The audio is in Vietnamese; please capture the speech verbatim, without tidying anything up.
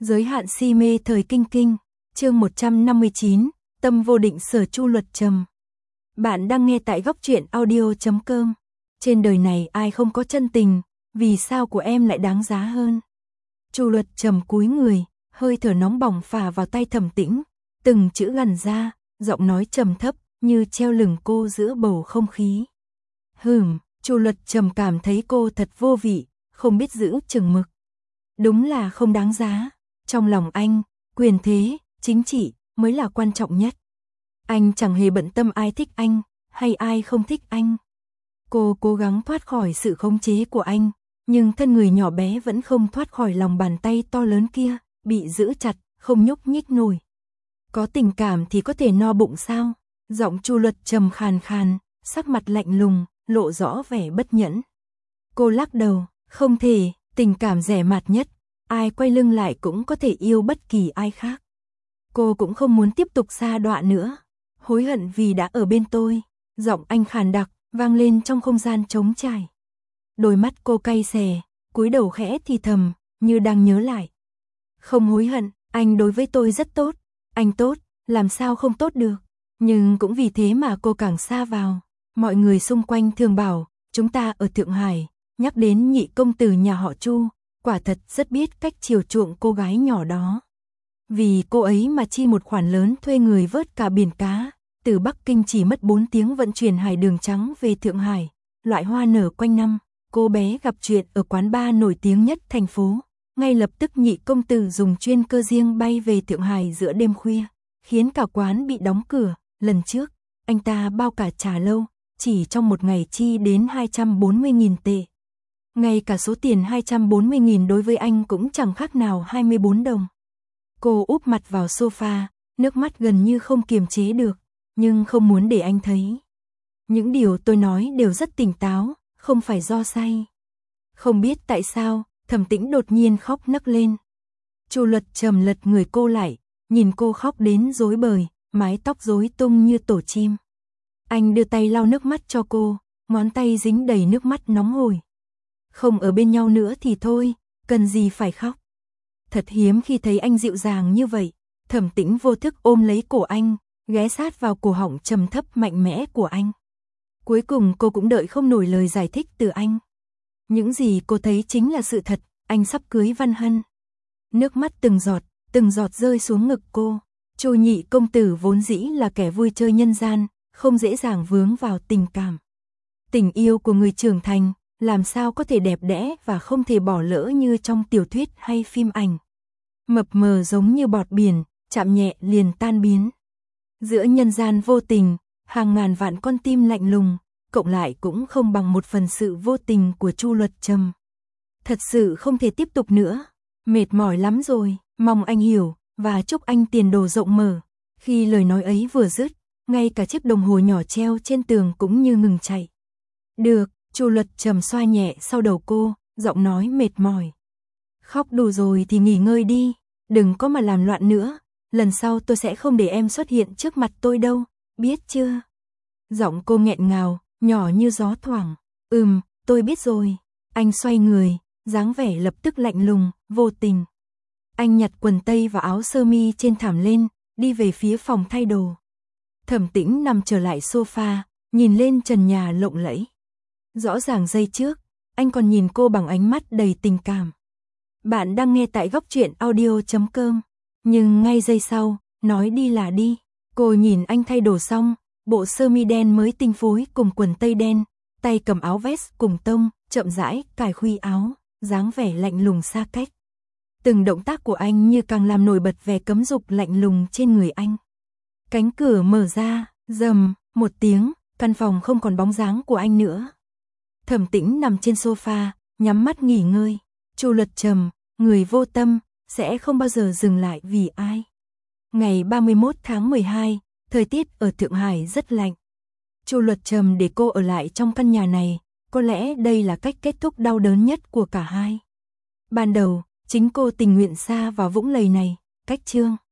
Giới hạn si mê thời kinh kinh, chương một trăm năm mươi chín, tâm vô định sở Chu Luật Trầm. Bạn đang nghe tại góc truyện audio chấm com. Trên đời này ai không có chân tình, vì sao của em lại đáng giá hơn? Chu Luật Trầm cúi người, hơi thở nóng bỏng phả vào tay Thẩm Tĩnh, từng chữ gằn ra, giọng nói trầm thấp như treo lửng cô giữa bầu không khí. Hừm, Chu Luật Trầm cảm thấy cô thật vô vị, không biết giữ chừng mực. Đúng là không đáng giá. Trong lòng anh, quyền thế, chính trị mới là quan trọng nhất. Anh chẳng hề bận tâm ai thích anh, hay ai không thích anh. Cô cố gắng thoát khỏi sự khống chế của anh, nhưng thân người nhỏ bé vẫn không thoát khỏi lòng bàn tay to lớn kia, bị giữ chặt, không nhúc nhích nổi. Có tình cảm thì có thể no bụng sao? Giọng Chu Luật Trầm khàn khàn, sắc mặt lạnh lùng, lộ rõ vẻ bất nhẫn. Cô lắc đầu, không thể, tình cảm rẻ mạt nhất, ai quay lưng lại cũng có thể yêu bất kỳ ai khác. Cô cũng không muốn tiếp tục xa đọa nữa. Hối hận vì đã ở bên tôi. Giọng anh khàn đặc, vang lên trong không gian trống trải. Đôi mắt cô cay xè, cúi đầu khẽ thì thầm, như đang nhớ lại. Không hối hận, anh đối với tôi rất tốt. Anh tốt, làm sao không tốt được. Nhưng cũng vì thế mà cô càng xa vào. Mọi người xung quanh thường bảo, chúng ta ở Thượng Hải, nhắc đến nhị công tử nhà họ Chu, quả thật rất biết cách chiều chuộng cô gái nhỏ đó. Vì cô ấy mà chi một khoản lớn thuê người vớt cả biển cá, từ Bắc Kinh chỉ mất bốn tiếng vận chuyển hải đường trắng về Thượng Hải, loại hoa nở quanh năm. Cô bé gặp chuyện ở quán bar nổi tiếng nhất thành phố, ngay lập tức nhị công tử dùng chuyên cơ riêng bay về Thượng Hải giữa đêm khuya, khiến cả quán bị đóng cửa. Lần trước, anh ta bao cả trà lâu, chỉ trong một ngày chi đến hai trăm bốn mươi nghìn tệ. Ngay cả số tiền hai trăm bốn mươi nghìn đối với anh cũng chẳng khác nào hai mươi bốn đồng. Cô úp mặt vào sofa, nước mắt gần như không kiềm chế được, nhưng không muốn để anh thấy. Những điều tôi nói đều rất tỉnh táo, không phải do say. Không biết tại sao, Thẩm Tĩnh đột nhiên khóc nấc lên. Chu Luật Trầm lật người cô lại, nhìn cô khóc đến rối bời, mái tóc rối tung như tổ chim. Anh đưa tay lau nước mắt cho cô, ngón tay dính đầy nước mắt nóng hổi. Không ở bên nhau nữa thì thôi, cần gì phải khóc. Thật hiếm khi thấy anh dịu dàng như vậy. Thẩm Tĩnh vô thức ôm lấy cổ anh, ghé sát vào cổ họng trầm thấp mạnh mẽ của anh. Cuối cùng cô cũng đợi không nổi lời giải thích từ anh. Những gì cô thấy chính là sự thật, anh sắp cưới Văn Hân. Nước mắt từng giọt, từng giọt rơi xuống ngực cô. Chu nhị công tử vốn dĩ là kẻ vui chơi nhân gian, không dễ dàng vướng vào tình cảm. Tình yêu của người trưởng thành, làm sao có thể đẹp đẽ và không thể bỏ lỡ như trong tiểu thuyết hay phim ảnh. Mập mờ giống như bọt biển, chạm nhẹ liền tan biến. Giữa nhân gian vô tình, hàng ngàn vạn con tim lạnh lùng, cộng lại cũng không bằng một phần sự vô tình của Chu Luật Trầm. Thật sự không thể tiếp tục nữa, mệt mỏi lắm rồi, mong anh hiểu, và chúc anh tiền đồ rộng mở. Khi lời nói ấy vừa dứt, ngay cả chiếc đồng hồ nhỏ treo trên tường cũng như ngừng chạy. Được, Chu Luật Trầm xoa nhẹ sau đầu cô, giọng nói mệt mỏi. Khóc đủ rồi thì nghỉ ngơi đi, đừng có mà làm loạn nữa, lần sau tôi sẽ không để em xuất hiện trước mặt tôi đâu, biết chưa? Giọng cô nghẹn ngào, nhỏ như gió thoảng. Ừm, tôi biết rồi. Anh xoay người, dáng vẻ lập tức lạnh lùng, vô tình. Anh nhặt quần tây và áo sơ mi trên thảm lên, đi về phía phòng thay đồ. Thẩm Tĩnh nằm trở lại sofa, nhìn lên trần nhà lộng lẫy. Rõ ràng giây trước, anh còn nhìn cô bằng ánh mắt đầy tình cảm. Bạn đang nghe tại góc truyện audio chấm com. Nhưng ngay giây sau, nói đi là đi. Cô nhìn anh thay đồ xong, bộ sơ mi đen mới tinh phối cùng quần tây đen, tay cầm áo vest cùng tông, chậm rãi cài khuy áo, dáng vẻ lạnh lùng xa cách. Từng động tác của anh như càng làm nổi bật vẻ cấm dục lạnh lùng trên người anh. Cánh cửa mở ra, rầm, một tiếng, căn phòng không còn bóng dáng của anh nữa. Thẩm Tĩnh nằm trên sofa, nhắm mắt nghỉ ngơi. Chu Luật Trầm, người vô tâm, sẽ không bao giờ dừng lại vì ai. Ngày ba mươi mốt tháng mười hai, thời tiết ở Thượng Hải rất lạnh. Chu Luật Trầm để cô ở lại trong căn nhà này, có lẽ đây là cách kết thúc đau đớn nhất của cả hai. Ban đầu, chính cô tình nguyện xa vào vũng lầy này, cách chương.